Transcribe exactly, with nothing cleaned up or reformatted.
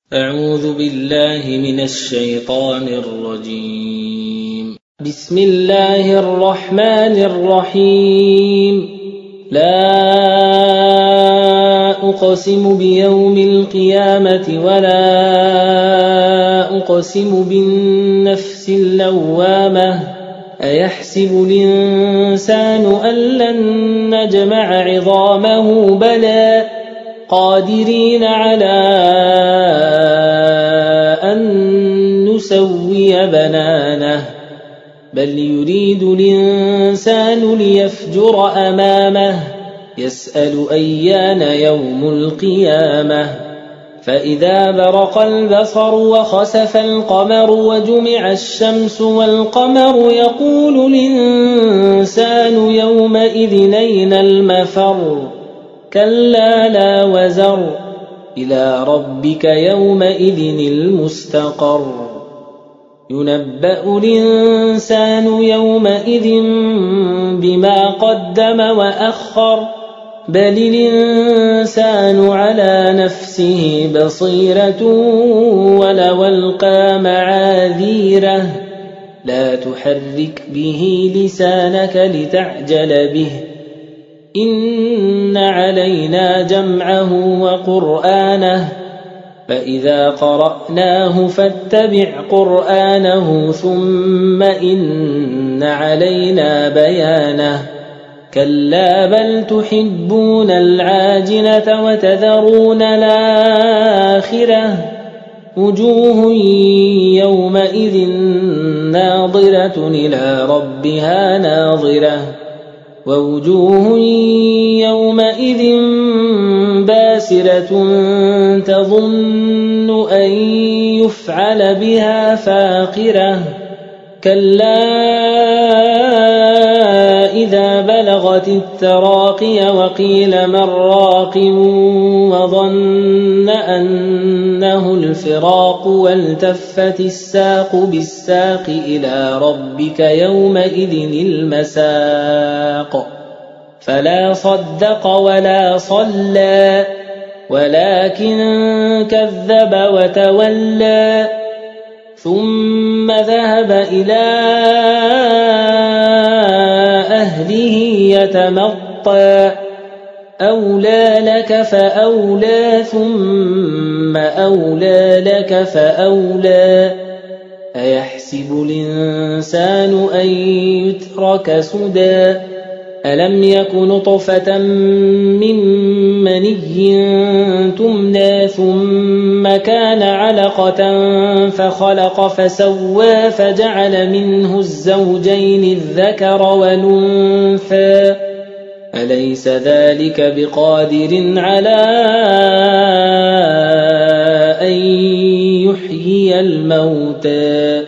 أعوذ بالله من الشيطان الرجيم. بسم الله الرحمن الرحيم. لا أقسم بيوم القيامة ولا أقسم بالنفس اللوامة أيحسب الإنسان أن لن نجمع عظامه بلى قادرين على أن نسوي بنانه بل يريد الإنسان ليفجر أمامه يسأل أيان يوم القيامة فإذا برق البصر وخسف القمر وجمع الشمس والقمر يقول الإنسان يومئذ أين المفر كلا لا وزر إلى ربك يومئذ المستقر ينبأ الإنسان يومئذ بما قدم وأخر بل الإنسان على نفسه بصيرة ولو ألقى معاذيره لا تحرك به لسانك لتعجل به إن علينا جمعه وقرآنه فإذا قرأناه فاتبع قرآنه ثم إن علينا بيانه كلا بل تحبون العاجلة وتذرون الآخرة وجوه يومئذ ناظرة إلى ربها ناظرة ووجوه يومئذ باسرة تظن أن يفعل بها فاقرة كلا إذا بلغت التراقي وقيل من راق وظن أنه الفراق والتفت الساق بالساق إلى ربك يومئذ المساق فلا صدق ولا صلى ولكن كذب وتولى ثم ذهب إلى أهله يتمطى أولى لك فأولى ثم أولى لك فأولى أيحسب الإنسان أن يترك سدى ألم يك نطفة من مني تمنى ثم كان علقة فخلق فسوى فجعل منه الزوجين الذكر والأنثى أليس ذلك بقادر على أن يحيي الموتى